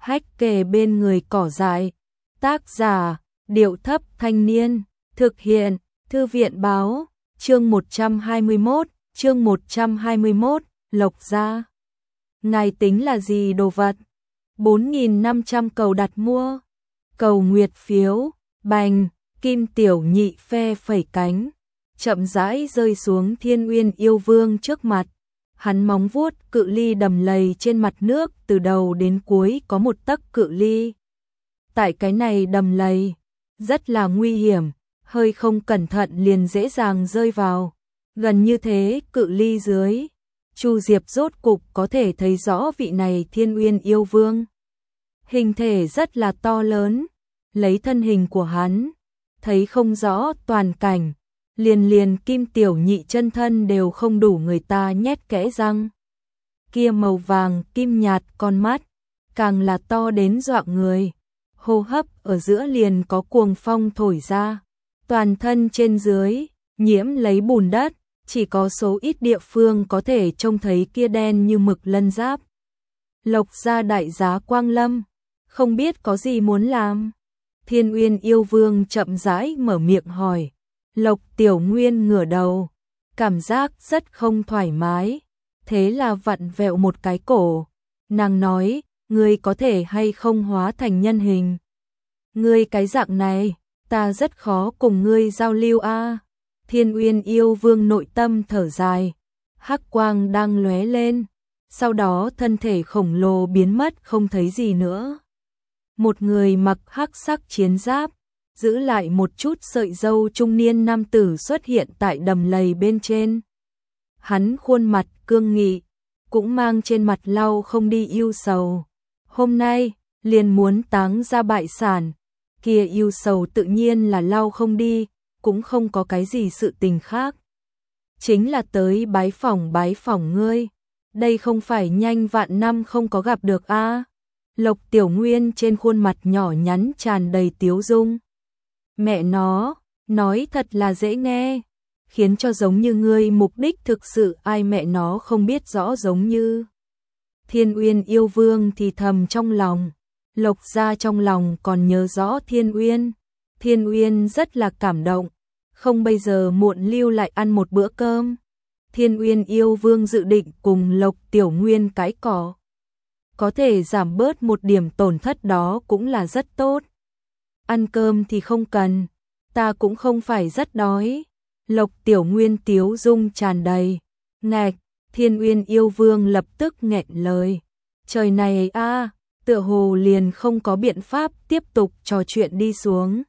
hách kề bên người cỏ dại. Tác giả, Điệu Thấp Thanh Niên. Thực hiện, Thư viện Báo. Chương 121, Lộc Gia. Ngài tính là gì đồ vật? 4.500 cầu đặt mua. Cầu nguyệt phiếu, bành, Kim Tiểu Nhị phe phẩy cánh, chậm rãi rơi xuống Thiên Uyên Yêu Vương trước mặt. Hắn móng vuốt cự ly đầm lầy trên mặt nước, từ đầu đến cuối có một tấc cự ly. Tại cái này đầm lầy rất là nguy hiểm, hơi không cẩn thận liền dễ dàng rơi vào. Gần như thế cự ly dưới, Chu Diệp rốt cục có thể thấy rõ vị này Thiên Uyên Yêu Vương. Hình thể rất là to lớn, lấy thân hình của hắn, thấy không rõ toàn cảnh, liền Kim Tiểu Nhị chân thân đều không đủ người ta nhét kẽ răng. Kia màu vàng kim nhạt con mắt, càng là to đến dọa người, hô hấp ở giữa liền có cuồng phong thổi ra, toàn thân trên dưới nhiễm lấy bùn đất, chỉ có số ít địa phương có thể trông thấy kia đen như mực lân giáp. Lộc Gia đại giá quang lâm, không biết có gì muốn làm. Thiên Uyên Yêu Vương chậm rãi mở miệng hỏi. Lộc Tiểu Nguyên ngửa đầu, cảm giác rất không thoải mái, thế là vặn vẹo một cái cổ. Nàng nói, ngươi có thể hay không hóa thành nhân hình? Ngươi cái dạng này, ta rất khó cùng ngươi giao lưu a. Thiên Uyên Yêu Vương nội tâm thở dài, hắc quang đang lóe lên, sau đó thân thể khổng lồ biến mất không thấy gì nữa. Một người mặc hắc sắc chiến giáp, giữ lại một chút sợi râu trung niên nam tử xuất hiện tại đầm lầy bên trên. Hắn khuôn mặt cương nghị, cũng mang trên mặt lau không đi ưu sầu. Hôm nay, liền muốn táng ra bại sản, kia ưu sầu tự nhiên là lau không đi, cũng không có cái gì sự tình khác. Chính là tới bái phỏng ngươi, đây không phải nhanh vạn năm không có gặp được a. Lộc Tiểu Nguyên trên khuôn mặt nhỏ nhắn tràn đầy tiếu dung. Mẹ nó, nói thật là dễ nghe, khiến cho giống như ngươi mục đích thực sự ai mẹ nó không biết rõ giống như. Thiên Uyên Yêu Vương thì thầm trong lòng, Lộc Gia trong lòng còn nhớ rõ Thiên Uyên. Thiên Uyên rất là cảm động, không bây giờ muộn lưu lại ăn một bữa cơm. Thiên Uyên Yêu Vương dự định cùng Lộc Tiểu Nguyên cái cỏ. Có thể giảm bớt một điểm tổn thất đó cũng là rất tốt. Ăn cơm thì không cần, ta cũng không phải rất đói. Lộc Tiểu Nguyên tiếu dung tràn đầy. Ngạch, Thiên Uyên Yêu Vương lập tức nghẹn lời. Trời này a, tựa hồ liền không có biện pháp tiếp tục trò chuyện đi xuống.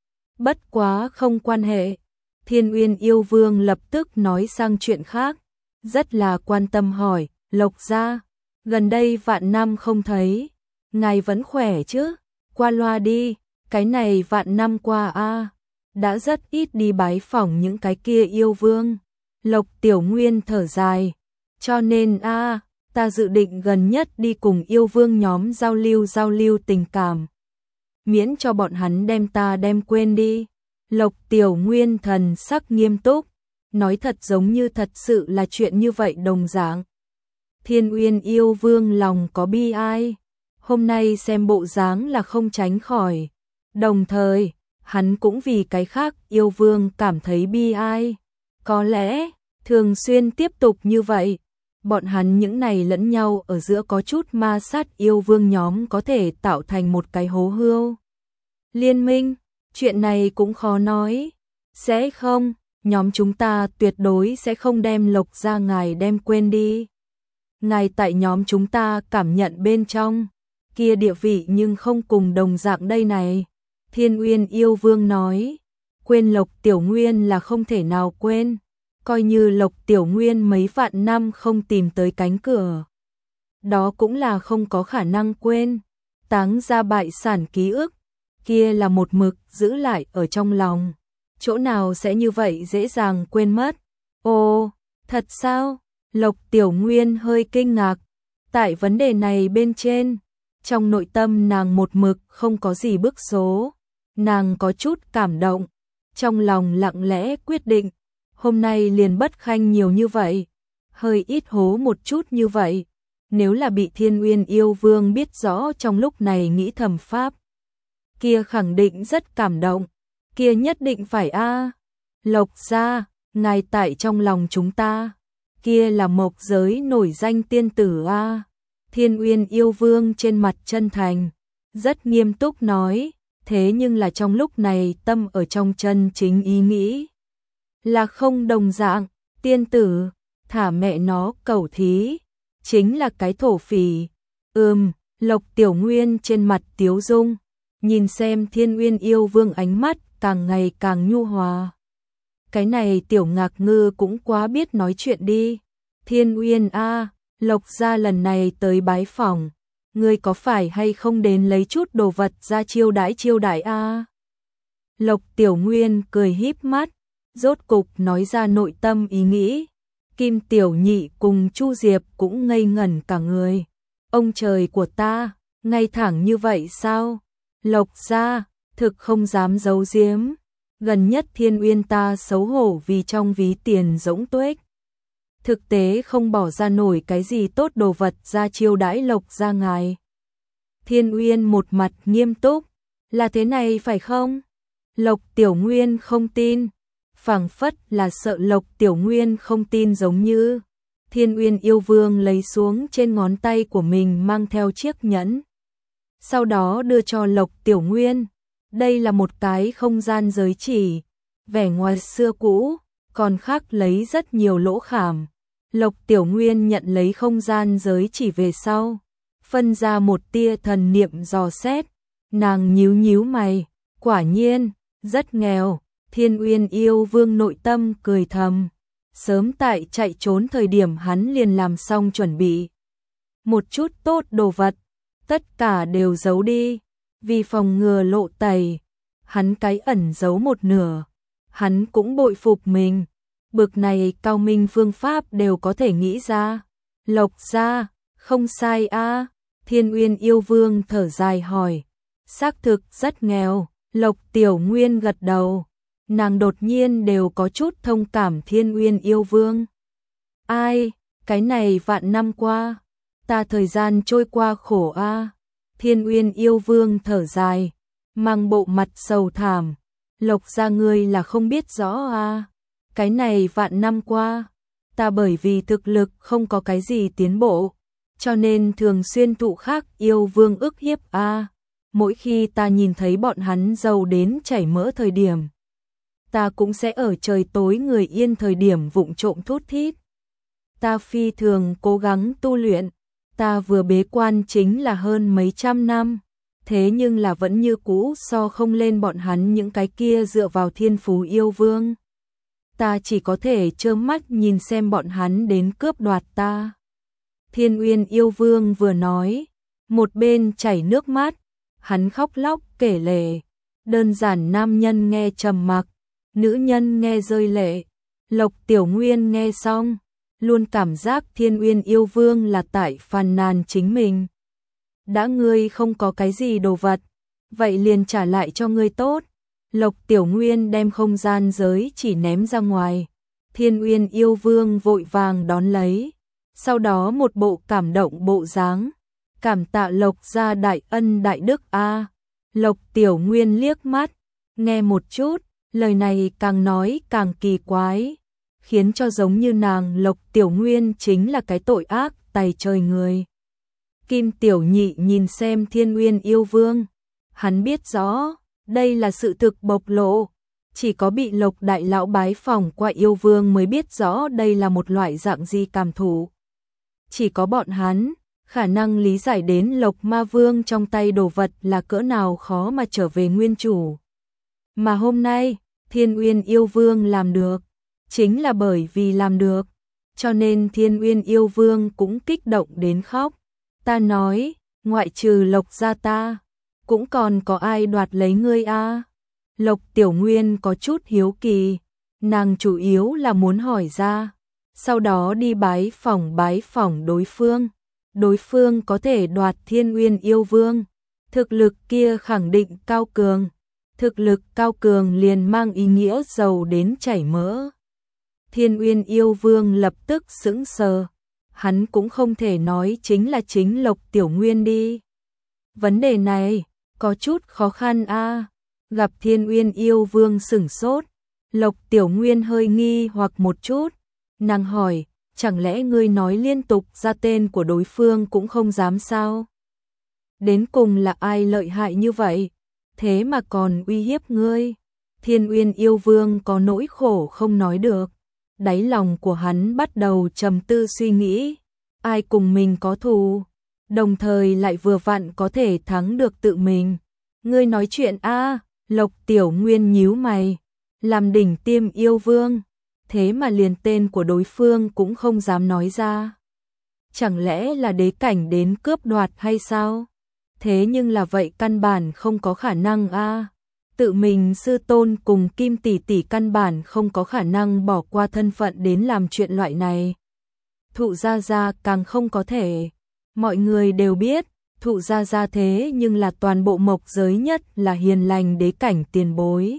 Bất quá không quan hệ. Thiên Uyên Yêu Vương lập tức nói sang chuyện khác, rất là quan tâm hỏi, Lộc Gia, gần đây vạn năm không thấy, ngài vẫn khỏe chứ? Qua loa đi, cái này vạn năm qua a, đã rất ít đi bái phỏng những cái kia yêu vương. Lộc Tiểu Nguyên thở dài, cho nên a, ta dự định gần nhất đi cùng yêu vương nhóm giao lưu tình cảm, miễn cho bọn hắn đem ta đem quên đi. Lộc Tiểu Nguyên thần sắc nghiêm túc, nói thật giống như thật sự là chuyện như vậy đồng dạng. Thiên Uyên Yêu Vương lòng có bi ai, hôm nay xem bộ dáng là không tránh khỏi. Đồng thời, hắn cũng vì cái khác yêu vương cảm thấy bi ai. Có lẽ, thường xuyên tiếp tục như vậy, bọn hắn những này lẫn nhau ở giữa có chút ma sát yêu vương nhóm có thể tạo thành một cái hố hưu liên minh. Chuyện này cũng khó nói. Sẽ không, nhóm chúng ta tuyệt đối sẽ không đem Lộc Gia ngài đem quên đi. Ngài tại nhóm chúng ta cảm nhận bên trong, kia địa vị nhưng không cùng đồng dạng đây này. Thiên Uyên Yêu Vương nói, quên Lộc Tiểu Nguyên là không thể nào quên, coi như Lộc Tiểu Nguyên mấy vạn năm không tìm tới cánh cửa, đó cũng là không có khả năng quên. Táng ra bại sản ký ức, kia là một mực giữ lại ở trong lòng, chỗ nào sẽ như vậy dễ dàng quên mất. Ồ, thật sao? Lộc Tiểu Nguyên hơi kinh ngạc, tại vấn đề này bên trên, trong nội tâm nàng một mực không có gì bức số, nàng có chút cảm động, trong lòng lặng lẽ quyết định, hôm nay liền bất khanh nhiều như vậy, hơi ít hố một chút như vậy, nếu là bị Thiên Uyên yêu vương biết rõ trong lúc này nghĩ thầm pháp. Kia khẳng định rất cảm động, kia nhất định phải a. Lộc gia, ngài tại trong lòng chúng ta, kia là mộc giới nổi danh tiên tử a. Thiên Uyên yêu vương trên mặt chân thành, rất nghiêm túc nói, thế nhưng là trong lúc này tâm ở trong chân chính ý nghĩ. Là không đồng dạng, tiên tử, thả mẹ nó cẩu thí, chính là cái thổ phỉ. Lộc Tiểu Nguyên trên mặt tiếu dung, nhìn xem Thiên Uyên yêu vương ánh mắt càng ngày càng nhu hòa. Cái này Tiểu Ngạc Ngư cũng quá biết nói chuyện đi. Thiên Uyên a, Lộc gia lần này tới bái phỏng, ngươi có phải hay không đến lấy chút đồ vật ra chiêu đãi a? Lộc Tiểu Nguyên cười híp mắt, rốt cục nói ra nội tâm ý nghĩ. Kim Tiểu Nhị cùng Chu Diệp cũng ngây ngẩn cả người. Ông trời của ta, ngay thẳng như vậy sao? Lộc gia, thực không dám giấu giếm. Gần nhất Thiên Uyên ta xấu hổ vì trong ví tiền rỗng tuếch. Thực tế không bỏ ra nổi cái gì tốt đồ vật ra chiêu đãi Lộc gia ngài. Thiên Uyên một mặt nghiêm túc, là thế này phải không? Lộc Tiểu Nguyên không tin, phảng phất là sợ Lộc Tiểu Nguyên không tin giống như. Thiên Uyên yêu vương lấy xuống trên ngón tay của mình mang theo chiếc nhẫn. Sau đó đưa cho Lộc Tiểu Nguyên. Đây là một cái không gian giới chỉ, vẻ ngoài xưa cũ, còn khác lấy rất nhiều lỗ khảm. Lộc Tiểu Nguyên nhận lấy không gian giới chỉ về sau, phân ra một tia thần niệm dò xét, nàng nhíu nhíu mày, quả nhiên, rất nghèo. Thiên Uyên yêu vương nội tâm cười thầm, sớm tại chạy trốn thời điểm hắn liền làm xong chuẩn bị. Một chút tốt đồ vật, tất cả đều giấu đi, vì phòng ngừa lộ tẩy, hắn cái ẩn giấu một nửa. Hắn cũng bội phục mình, bực này cao minh phương pháp đều có thể nghĩ ra. Lộc gia, không sai a. Thiên Uyên yêu vương thở dài hỏi, xác thực rất nghèo. Lộc Tiểu Nguyên gật đầu, nàng đột nhiên đều có chút thông cảm Thiên Uyên yêu vương. Ai, cái này vạn năm qua, ta thời gian trôi qua khổ a. Thiên Uyên yêu vương thở dài, mang bộ mặt sầu thảm. Lộc gia ngươi là không biết rõ a. Cái này vạn năm qua, ta bởi vì thực lực không có cái gì tiến bộ, cho nên thường xuyên thụ khác yêu vương ức hiếp a. Mỗi khi ta nhìn thấy bọn hắn giàu đến chảy mỡ thời điểm, ta cũng sẽ ở trời tối người yên thời điểm vụng trộm thút thít. Ta phi thường cố gắng tu luyện, ta vừa bế quan chính là hơn mấy trăm năm, thế nhưng là vẫn như cũ so không lên bọn hắn những cái kia dựa vào thiên phú yêu vương. Ta chỉ có thể trơ mắt nhìn xem bọn hắn đến cướp đoạt ta. Thiên Uyên yêu vương vừa nói, một bên chảy nước mắt, hắn khóc lóc kể lể. Đơn giản nam nhân nghe trầm mặc, nữ nhân nghe rơi lệ. Lộc Tiểu Nguyên nghe xong, luôn cảm giác Thiên Uyên yêu vương là tại phàn nàn chính mình. Đã ngươi không có cái gì đồ vật, vậy liền trả lại cho ngươi tốt. Lộc Tiểu Nguyên đem không gian giới chỉ ném ra ngoài. Thiên Uyên yêu vương vội vàng đón lấy, sau đó một bộ cảm động bộ dáng. Cảm tạ Lộc gia đại ân đại đức a. Lộc Tiểu Nguyên liếc mắt, nghe một chút, lời này càng nói càng kỳ quái, khiến cho giống như nàng Lộc Tiểu Nguyên chính là cái tội ác tày trời người. Kim Tiểu Nhị nhìn xem Thiên Uyên yêu vương, hắn biết rõ, đây là sự thực bộc lộ, chỉ có bị Lộc đại lão bái phỏng qua yêu vương mới biết rõ đây là một loại dạng gì cảm thụ. Chỉ có bọn hắn khả năng lý giải đến Lộc Ma Vương trong tay đồ vật là cỡ nào khó mà trở về nguyên chủ. Mà hôm nay, Thiên Uyên yêu vương làm được, chính là bởi vì làm được, cho nên Thiên Uyên yêu vương cũng kích động đến khóc. Ta nói, ngoại trừ Lộc gia ta, cũng còn có ai đoạt lấy ngươi a? Lộc Tiểu Nguyên có chút hiếu kỳ, nàng chủ yếu là muốn hỏi ra, sau đó đi bái phỏng đối phương. Đối phương có thể đoạt Thiên Uyên yêu vương, thực lực kia khẳng định cao cường, thực lực cao cường liền mang ý nghĩa giàu đến chảy mỡ. Thiên Uyên yêu vương lập tức sững sờ, hắn cũng không thể nói chính Lộc Tiểu Nguyên đi. Vấn đề này có chút khó khăn a. Gặp Thiên Uyên yêu vương sửng sốt, Lộc Tiểu Nguyên hơi nghi hoặc một chút, nàng hỏi, chẳng lẽ ngươi nói liên tục ra tên của đối phương cũng không dám sao? Đến cùng là ai lợi hại như vậy, thế mà còn uy hiếp ngươi? Thiên Uyên yêu vương có nỗi khổ không nói được, đáy lòng của hắn bắt đầu trầm tư suy nghĩ, ai cùng mình có thù, đồng thời lại vừa vặn có thể thắng được tự mình. Ngươi nói chuyện a. Lộc Tiểu Nguyên nhíu mày, làm đỉnh tiêm yêu vương, thế mà liền tên của đối phương cũng không dám nói ra. Chẳng lẽ là đế cảnh đến cướp đoạt hay sao? Thế nhưng là vậy căn bản không có khả năng a. Tự mình sư tôn cùng Kim tỷ tỷ căn bản không có khả năng bỏ qua thân phận đến làm chuyện loại này. Thụ gia gia càng không có thể. Mọi người đều biết, Thụ gia gia thế nhưng là toàn bộ mộc giới nhất là hiền lành đế cảnh tiền bối.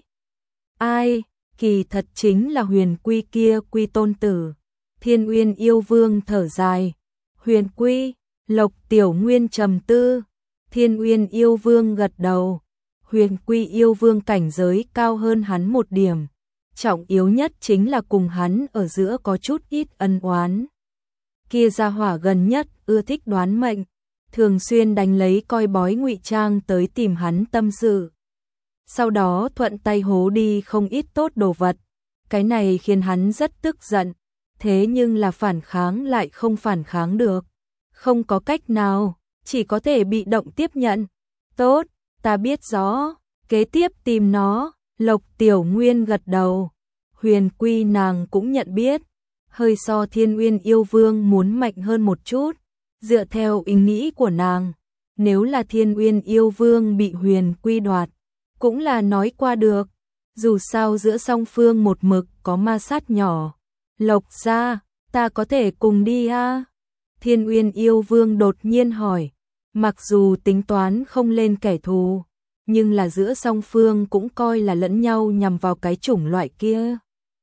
Ai, kỳ thật chính là Huyền Quy kia Quy tôn tử. Thiên Uyên yêu vương thở dài. Huyền Quy, Lộc Tiểu Nguyên trầm tư. Thiên Uyên yêu vương gật đầu. Huyền Quy yêu vương cảnh giới cao hơn hắn một điểm. Trọng yếu nhất chính là cùng hắn ở giữa có chút ít ân oán. Kia gia hỏa gần nhất ưa thích đoán mệnh, thường xuyên đánh lấy coi bói ngụy trang tới tìm hắn tâm sự. Sau đó thuận tay hố đi không ít tốt đồ vật. Cái này khiến hắn rất tức giận, thế nhưng là phản kháng lại không phản kháng được. Không có cách nào, chỉ có thể bị động tiếp nhận. Tốt, ta biết rõ, kế tiếp tìm nó. Lộc Tiểu Nguyên gật đầu. Huyền Quy nàng cũng nhận biết, hơi so Thiên Uyên yêu vương muốn mạnh hơn một chút. Dựa theo ý nghĩ của nàng, nếu là Thiên Uyên yêu vương bị Huyền Quy đoạt, cũng là nói qua được. Dù sao giữa song phương một mực có ma sát nhỏ. Lộc gia, ta có thể cùng đi a? Thiên Uyên yêu vương đột nhiên hỏi. Mặc dù tính toán không lên kẻ thù, nhưng là giữa song phương cũng coi là lẫn nhau nhằm vào cái chủng loại kia.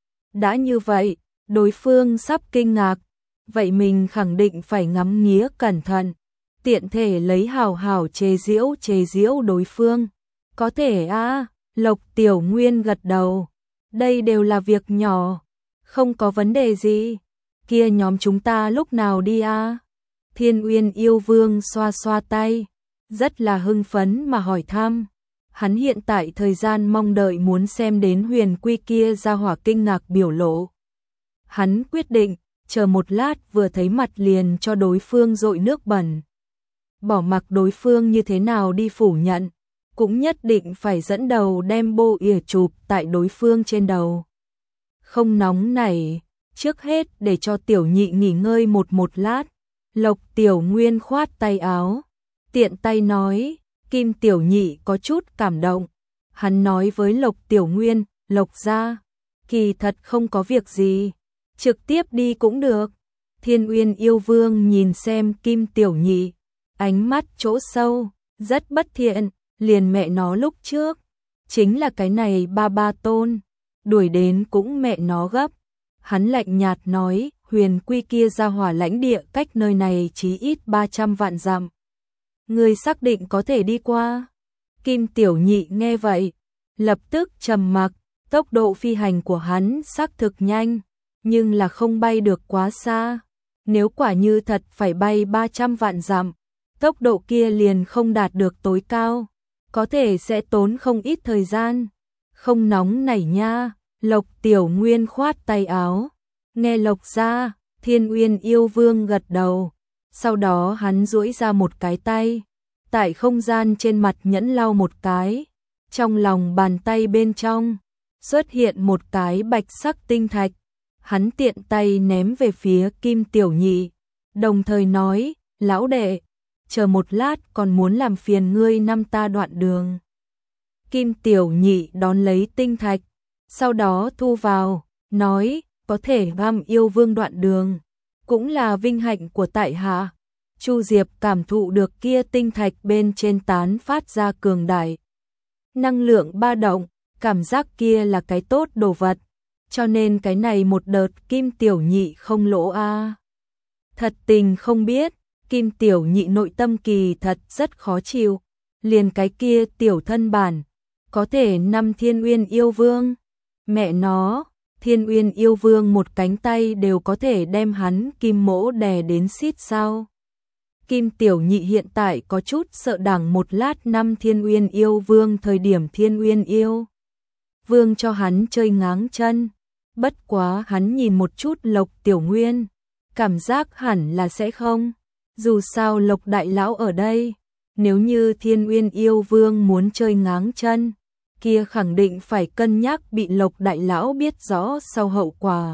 Đã như vậy, đối phương sắp kinh ngạc, vậy mình khẳng định phải ngắm nghía cẩn thận, tiện thể lấy hào hào chế giễu đối phương. Có thể a. Lộc Tiểu Nguyên gật đầu. Đây đều là việc nhỏ, không có vấn đề gì. Kia nhóm chúng ta lúc nào đi a? Thiên Uyên yêu vương xoa xoa tay, rất là hưng phấn mà hỏi thăm. Hắn hiện tại thời gian mong đợi muốn xem đến Huyền Quy kia ra hỏa kinh ngạc biểu lộ. Hắn quyết định, chờ một lát vừa thấy mặt liền cho đối phương dội nước bẩn. Bỏ mặc đối phương như thế nào đi phủ nhận, cũng nhất định phải dẫn đầu đem bô ỉa chụp tại đối phương trên đầu. Không nóng nảy, trước hết để cho Tiểu Nhị nghỉ ngơi một lát. Lộc Tiểu Nguyên khoát tay áo, tiện tay nói. Kim Tiểu Nhị có chút cảm động. Hắn nói với Lộc Tiểu Nguyên, Lộc gia, kỳ thật không có việc gì, trực tiếp đi cũng được. Thiên Uyên yêu vương nhìn xem Kim Tiểu Nhị, ánh mắt chỗ sâu, rất bất thiện, liền mẹ nó lúc trước. Chính là cái này ba tôn, đuổi đến cũng mẹ nó gấp. Hắn lạnh nhạt nói, Huyền Quy kia ra hỏa lãnh địa cách nơi này chí ít 300 vạn dặm. Ngươi xác định có thể đi qua? Kim Tiểu Nhị nghe vậy, lập tức trầm mặc. Tốc độ phi hành của hắn xác thực nhanh, nhưng là không bay được quá xa. Nếu quả như thật phải bay 300 vạn dặm, tốc độ kia liền không đạt được tối cao, có thể sẽ tốn không ít thời gian. Không nóng nảy nha. Lộc Tiểu Nguyên khoát tay áo. Nghe Lộc gia, Thiên Uyên yêu vương gật đầu. Sau đó hắn duỗi ra một cái tay, tại không gian trên mặt nhẫn lau một cái. Trong lòng bàn tay bên trong xuất hiện một cái bạch sắc tinh thạch. Hắn tiện tay ném về phía Kim Tiểu Nhị, đồng thời nói, lão đệ, chờ một lát còn muốn làm phiền ngươi năm ta đoạn đường. Kim Tiểu Nhị đón lấy tinh thạch, sau đó thu vào, nói, có thể găm yêu vương đoạn đường, cũng là vinh hạnh của tại hạ. Chu Diệp cảm thụ được kia tinh thạch bên trên tán phát ra cường đại năng lượng ba động, cảm giác kia là cái tốt đồ vật, cho nên cái này một đợt Kim Tiểu Nhị không lỗ a. Thật tình không biết, Kim Tiểu Nhị nội tâm kỳ thật rất khó chịu, liền cái kia tiểu thân bản, có thể năm Thiên Uyên Yêu Vương. Mẹ nó, Thiên Uyên Yêu Vương một cánh tay đều có thể đem hắn Kim Mỗ đè đến xít sao. Kim Tiểu Nhị hiện tại có chút sợ đằng một lát năm Thiên Uyên Yêu Vương thời điểm Thiên Uyên Yêu Vương cho hắn chơi ngáng chân. Bất quá hắn nhìn một chút Lộc Tiểu Nguyên, cảm giác hẳn là sẽ không. Dù sao Lộc Đại Lão ở đây, nếu như Thiên Uyên Yêu Vương muốn chơi ngáng chân, kia khẳng định phải cân nhắc bị Lộc Đại Lão biết rõ sau hậu quả.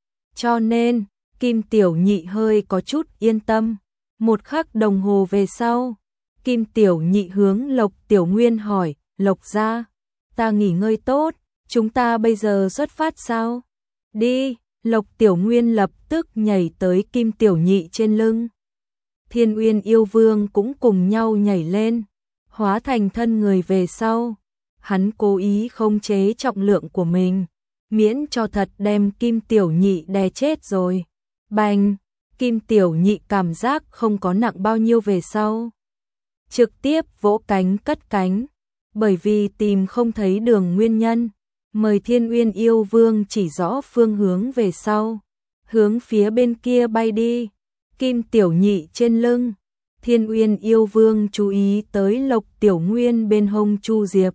Cho nên, Kim Tiểu Nhị hơi có chút yên tâm. Một khắc đồng hồ về sau, Kim Tiểu Nhị hướng Lộc Tiểu Nguyên hỏi, Lộc gia, ta nghỉ ngơi tốt, chúng ta bây giờ xuất phát sao? Đi, Lộc Tiểu Nguyên lập tức nhảy tới Kim Tiểu Nhị trên lưng. Thiên Uyên Yêu Vương cũng cùng nhau nhảy lên, hóa thành thân người về sau. Hắn cố ý không chế trọng lượng của mình, miễn cho thật đem Kim Tiểu Nhị đè chết rồi. Bành, Kim Tiểu Nhị cảm giác không có nặng bao nhiêu về sau. Trực tiếp vỗ cánh cất cánh, bởi vì tìm không thấy đường nguyên nhân. Mời Thiên Uyên Yêu Vương chỉ rõ phương hướng về sau, hướng phía bên kia bay đi. Kim Tiểu Nhị trên lưng, Thiên Uyên Yêu Vương chú ý tới Lộc Tiểu Nguyên bên hông Chu Diệp.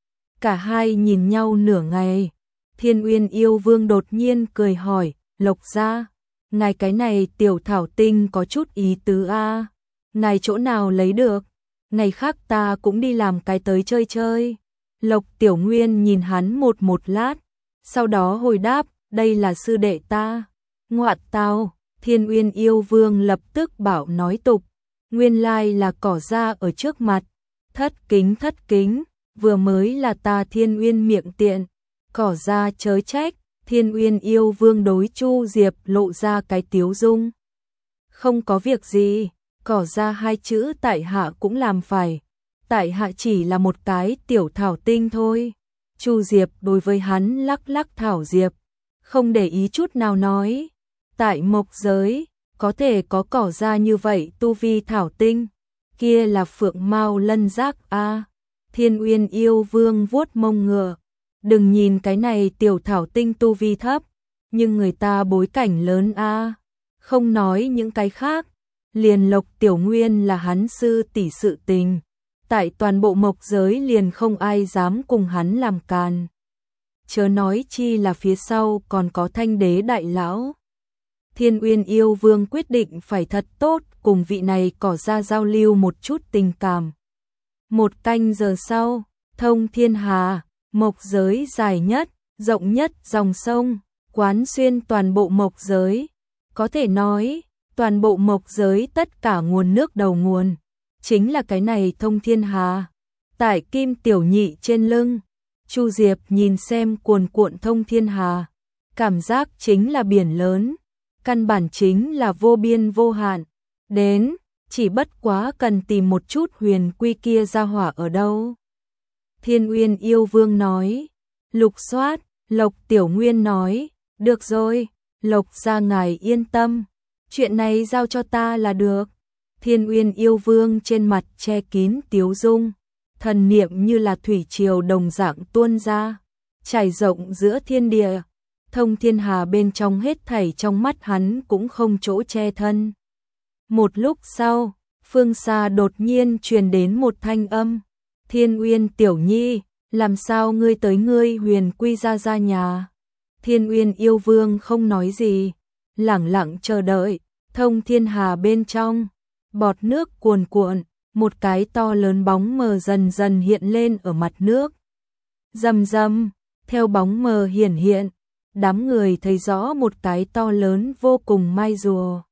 Cả hai nhìn nhau nửa ngày, Thiên Uyên Yêu Vương đột nhiên cười hỏi, Lộc gia, ngài cái này tiểu thảo tinh có chút ý tứ a, ngài chỗ nào lấy được, ngày khác ta cũng đi làm cái tới chơi chơi. Lộc Tiểu Nguyên nhìn hắn một lát, sau đó hồi đáp, đây là sư đệ ta. Ngoạ tào, Thiên Uyên Yêu Vương lập tức bảo nói tục, nguyên lai là cỏ ra ở trước mặt. Thất kính, vừa mới là ta Thiên Uyên miệng tiện, cỏ ra chớ trách. Thiên Uyên Yêu Vương đối Chu Diệp lộ ra cái tiếu dung. Không có việc gì, cỏ ra hai chữ tại hạ cũng làm phải. Tại hạ chỉ là một cái tiểu thảo tinh thôi. Chu Diệp đối với hắn lắc lắc thảo diệp, không để ý chút nào nói. Tại mộc giới, có thể có cỏ ra như vậy tu vi thảo tinh, kia là phượng mao lân giác a. Thiên Uyên Yêu Vương vuốt mông ngựa, đừng nhìn cái này tiểu thảo tinh tu vi thấp, nhưng người ta bối cảnh lớn a. Không nói những cái khác, liền Lộc Tiểu Nguyên là hắn sư tỷ sự tình, tại toàn bộ mộc giới liền không ai dám cùng hắn làm càn. Chớ nói chi là phía sau còn có Thanh Đế Đại Lão. Thiên Uyên Yêu Vương quyết định phải thật tốt cùng vị này cỏ ra giao lưu một chút tình cảm. Một canh giờ sau, thông thiên hà, mộc giới dài nhất, rộng nhất dòng sông, quán xuyên toàn bộ mộc giới. Có thể nói, toàn bộ mộc giới tất cả nguồn nước đầu nguồn, chính là cái này thông thiên hà. Tại Kim Tiểu Nhị trên lưng, Chu Diệp nhìn xem cuồn cuộn thông thiên hà, cảm giác chính là biển lớn, căn bản chính là vô biên vô hạn. Đến, chỉ bất quá cần tìm một chút huyền quy kia ra hỏa ở đâu. Thiên Uyên Yêu Vương nói, lục soát. Lộc Tiểu Nguyên nói, được rồi, Lộc gia ngài yên tâm, chuyện này giao cho ta là được. Thiên Uyên Yêu Vương trên mặt che kín tiếu dung, thần niệm như là thủy triều đồng dạng tuôn ra, trải rộng giữa thiên địa. Thông thiên hà bên trong hết thảy trong mắt hắn cũng không chỗ che thân. Một lúc sau, phương xa đột nhiên truyền đến một thanh âm. Thiên Uyên Tiểu Nhi, làm sao ngươi tới ngươi huyền quy ra nhà? Thiên Uyên Yêu Vương không nói gì, lẳng lặng chờ đợi. Thông thiên hà bên trong, bọt nước cuồn cuộn, một cái to lớn bóng mờ dần dần hiện lên ở mặt nước. Rầm rầm, theo bóng mờ hiển hiện, đám người thấy rõ một cái to lớn vô cùng mai rùa.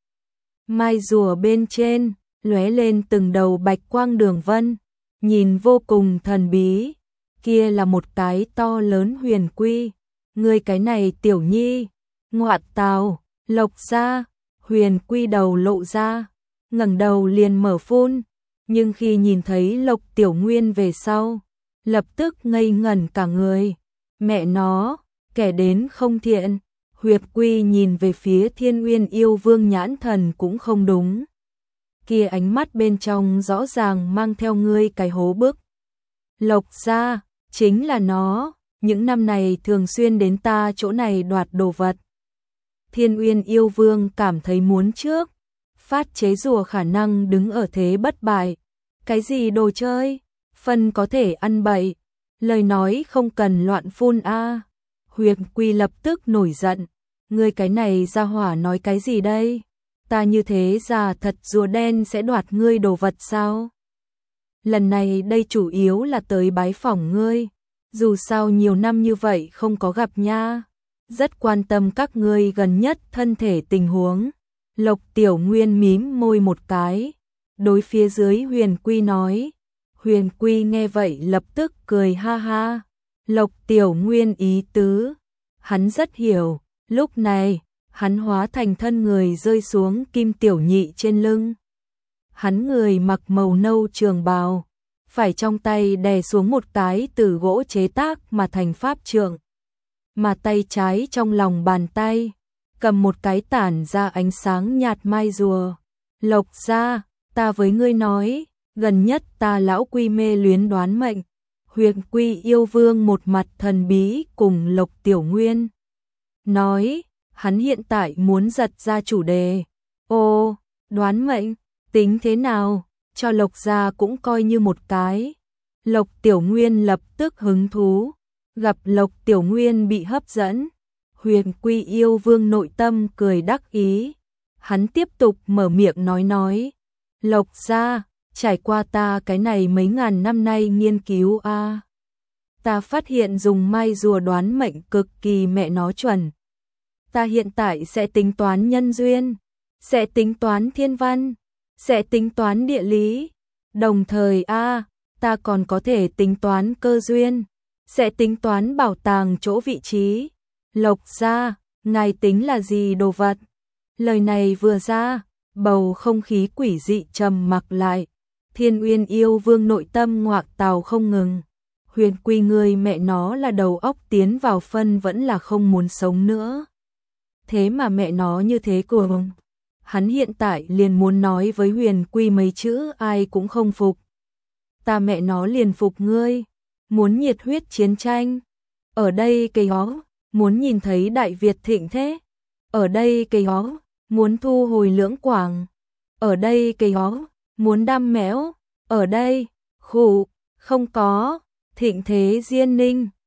Mai rùa bên trên, lóe lên từng đầu bạch quang đường vân, nhìn vô cùng thần bí. Kia là một cái to lớn huyền quy. Ngươi cái này Tiểu Nhi, ngoạ tào, Lộc gia. Huyền quy đầu lộ ra, ngẩng đầu liền mở phun, nhưng khi nhìn thấy Lộc Tiểu Nguyên về sau, lập tức ngây ngẩn cả người. Mẹ nó, kẻ đến không thiện, Huyệt Quy nhìn về phía Thiên Uyên Yêu Vương nhãn thần cũng không đúng. Kia ánh mắt bên trong rõ ràng mang theo ngươi cái hố bức. Lộc gia, chính là nó, những năm này thường xuyên đến ta chỗ này đoạt đồ vật. Thiên Uyên Yêu Vương cảm thấy muốn trước, phát chế rùa khả năng đứng ở thế bất bại. Cái gì đồ chơi, phân có thể ăn bậy, lời nói không cần loạn phun a. Huyệt Quy lập tức nổi giận, ngươi cái này ra hỏa nói cái gì đây? Ta như thế già thật rùa đen sẽ đoạt ngươi đồ vật sao? Lần này đây chủ yếu là tới bái phỏng ngươi, dù sao nhiều năm như vậy không có gặp nha, rất quan tâm các ngươi gần nhất thân thể tình huống. Lộc Tiểu Nguyên mím môi một cái, đối phía dưới Huyền Quy nói. Huyền Quy nghe vậy lập tức cười ha ha. Lộc Tiểu Nguyên ý tứ, hắn rất hiểu, lúc này, hắn hóa thành thân người rơi xuống Kim Tiểu Nhị trên lưng. Hắn người mặc màu nâu trường bào, phải trong tay đè xuống một cái từ gỗ chế tác mà thành pháp trượng, mà tay trái trong lòng bàn tay cầm một cái tản ra ánh sáng nhạt mai rùa. Lộc gia, ta với ngươi nói, gần nhất ta lão Quy mê luyến đoán mệnh. Huyền Quy Yêu Vương một mặt thần bí cùng Lộc Tiểu Nguyên nói, hắn hiện tại muốn giật ra chủ đề. Ô, đoán mệnh, tính thế nào, cho Lộc gia cũng coi như một cái. Lộc Tiểu Nguyên lập tức hứng thú, gặp Lộc Tiểu Nguyên bị hấp dẫn. Huyền Quy Yêu Vương nội tâm cười đắc ý, hắn tiếp tục mở miệng nói, Lộc gia, trải qua ta cái này mấy ngàn năm nay nghiên cứu a, ta phát hiện dùng mai rùa đoán mệnh cực kỳ mẹ nó chuẩn. Ta hiện tại sẽ tính toán nhân duyên, sẽ tính toán thiên văn, sẽ tính toán địa lý, đồng thời ta còn có thể tính toán cơ duyên, sẽ tính toán bảo tàng chỗ vị trí. Lộc gia, ngài tính là gì đồ vật? Lời này vừa ra, bầu không khí quỷ dị trầm mặc lại. Thiên Uyên Yêu Vương nội tâm ngoạc tào không ngừng. Huyền Quy người mẹ nó là đầu óc tiến vào phân vẫn là không muốn sống nữa. Thế mà mẹ nó như thế cuồng. Hắn hiện tại liền muốn nói với Huyền Quy mấy chữ ai cũng không phục. Ta mẹ nó liền phục ngươi. Muốn nhiệt huyết chiến tranh. Ở đây cây ó, muốn nhìn thấy Đại Việt thịnh thế. Ở đây cây ó, muốn thu hồi Lưỡng Quảng. Ở đây cây ó, muốn đam mẽo. Ở đây, khụ, không có, thịnh thế Diên Ninh.